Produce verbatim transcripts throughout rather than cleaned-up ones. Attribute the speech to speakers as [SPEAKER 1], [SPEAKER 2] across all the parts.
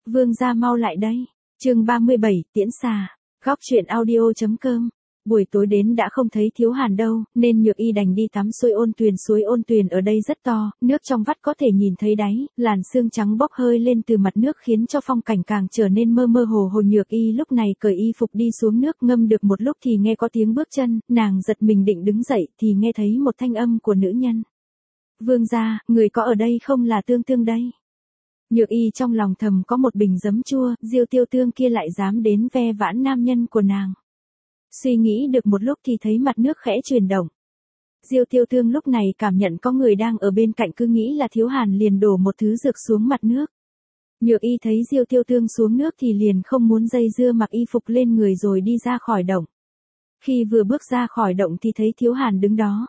[SPEAKER 1] Vương gia mau lại đây. Chương ba mươi bảy, tiễn xà. Góc truyện audio chấm com. Buổi tối đến đã không thấy Thiếu Hàn đâu, nên Nhược Y đành đi tắm suối Ôn Tuyền. Suối Ôn Tuyền ở đây rất to, nước trong vắt có thể nhìn thấy đáy, làn sương trắng bốc hơi lên từ mặt nước khiến cho phong cảnh càng trở nên mơ mơ hồ hồ. Nhược Y lúc này cởi y phục đi xuống nước, ngâm được một lúc thì nghe có tiếng bước chân, nàng giật mình định đứng dậy thì nghe thấy một thanh âm của nữ nhân. Vương gia, người có ở đây không? Là Tương Tương đây. Nhược Y trong lòng thầm có một bình giấm chua, Diêu Tiêu Tương kia lại dám đến ve vãn nam nhân của nàng. Suy nghĩ được một lúc thì thấy mặt nước khẽ chuyển động. Diêu Tiêu Tương lúc này cảm nhận có người đang ở bên cạnh, cứ nghĩ là Thiếu Hàn liền đổ một thứ dược xuống mặt nước. Nhược Y thấy Diêu Tiêu Tương xuống nước thì liền không muốn dây dưa, mặc y phục lên người rồi đi ra khỏi động. Khi vừa bước ra khỏi động thì thấy Thiếu Hàn đứng đó.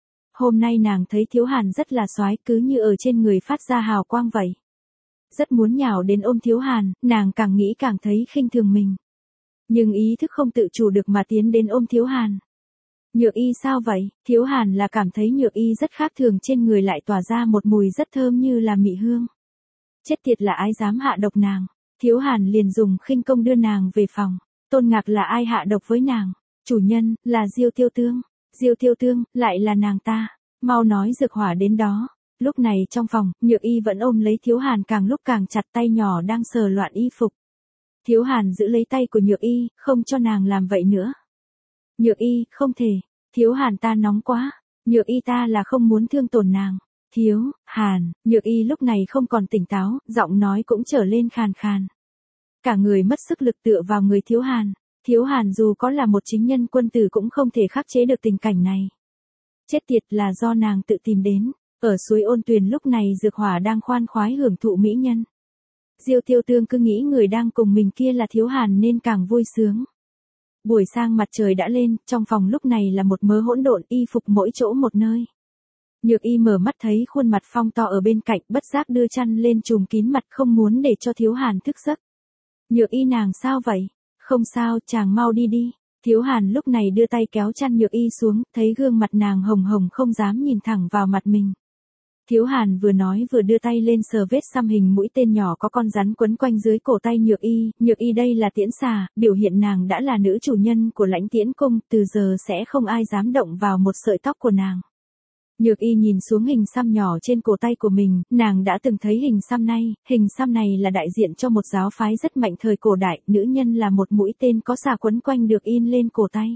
[SPEAKER 1] Hôm nay nàng thấy Thiếu Hàn rất là soái, cứ như ở trên người phát ra hào quang vậy. Rất muốn nhào đến ôm Thiếu Hàn, nàng càng nghĩ càng thấy khinh thường mình. Nhưng ý thức không tự chủ được mà tiến đến ôm Thiếu Hàn. Nhược Y sao vậy? Thiếu Hàn là cảm thấy Nhược Y rất khác thường, trên người lại tỏa ra một mùi rất thơm như là mị hương. Chết tiệt, là ai dám hạ độc nàng? Thiếu Hàn liền dùng khinh công đưa nàng về phòng. Tôn Ngạc, là ai hạ độc với nàng? Chủ nhân, là Diêu Tiêu Tương. Diêu Tiêu Tương, lại là nàng ta. Mau nói dược hỏa đến đó. Lúc này trong phòng, Nhược Y vẫn ôm lấy Thiếu Hàn, càng lúc càng chặt, tay nhỏ đang sờ loạn y phục. Thiếu Hàn giữ lấy tay của Nhược Y, không cho nàng làm vậy nữa. Nhược Y, không thể. Thiếu Hàn, ta nóng quá. Nhược Y, ta là không muốn thương tổn nàng. Thiếu Hàn, Nhược Y lúc này không còn tỉnh táo, giọng nói cũng trở lên khàn khàn. Cả người mất sức lực tựa vào người Thiếu Hàn. Thiếu Hàn dù có là một chính nhân quân tử cũng không thể khắc chế được tình cảnh này. Chết tiệt, là do nàng tự tìm đến. Ở suối Ôn Tuyền lúc này dược hỏa đang khoan khoái hưởng thụ mỹ nhân. Diêu Tiêu Tương cứ nghĩ người đang cùng mình kia là Thiếu Hàn nên càng vui sướng. Buổi sang mặt trời đã lên, trong phòng lúc này là một mớ hỗn độn, y phục mỗi chỗ một nơi. Nhược Y mở mắt thấy khuôn mặt Phong to ở bên cạnh, bất giác đưa chăn lên trùm kín mặt, không muốn để cho Thiếu Hàn thức giấc. Nhược Y, nàng sao vậy? Không sao, chàng mau đi đi. Thiếu Hàn lúc này đưa tay kéo chăn Nhược Y xuống, thấy gương mặt nàng hồng hồng không dám nhìn thẳng vào mặt mình. Thiếu Hàn vừa nói vừa đưa tay lên sờ vết xăm hình mũi tên nhỏ có con rắn quấn quanh dưới cổ tay Nhược Y. Nhược Y, đây là tiễn xà, biểu hiện nàng đã là nữ chủ nhân của Lãnh Tiễn Cung, từ giờ sẽ không ai dám động vào một sợi tóc của nàng. Nhược Y nhìn xuống hình xăm nhỏ trên cổ tay của mình, nàng đã từng thấy hình xăm này, hình xăm này là đại diện cho một giáo phái rất mạnh thời cổ đại, nữ nhân là một mũi tên có xà quấn quanh được in lên cổ tay.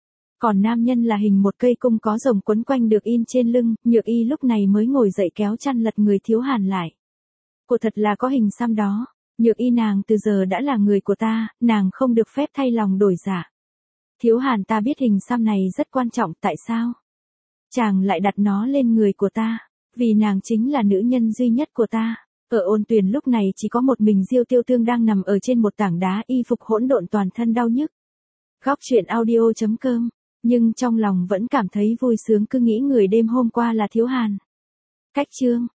[SPEAKER 1] Còn nam nhân là hình một cây cung có rồng quấn quanh được in trên lưng. Nhược Y lúc này mới ngồi dậy kéo chăn lật người Thiếu Hàn lại. Cô thật là có hình xăm đó. Nhược Y, nàng từ giờ đã là người của ta, nàng không được phép thay lòng đổi dạ. Thiếu Hàn, ta biết hình xăm này rất quan trọng, tại sao? Chàng lại đặt nó lên người của ta, vì nàng chính là nữ nhân duy nhất của ta. Ở Ôn Tuyền lúc này chỉ có một mình Diêu Tiêu Tương đang nằm ở trên một tảng đá, y phục hỗn độn toàn thân đau nhức. Góc truyện audio chấm com. Nhưng trong lòng vẫn cảm thấy vui sướng, cứ nghĩ người đêm hôm qua là Thiếu Hàn. Cách chương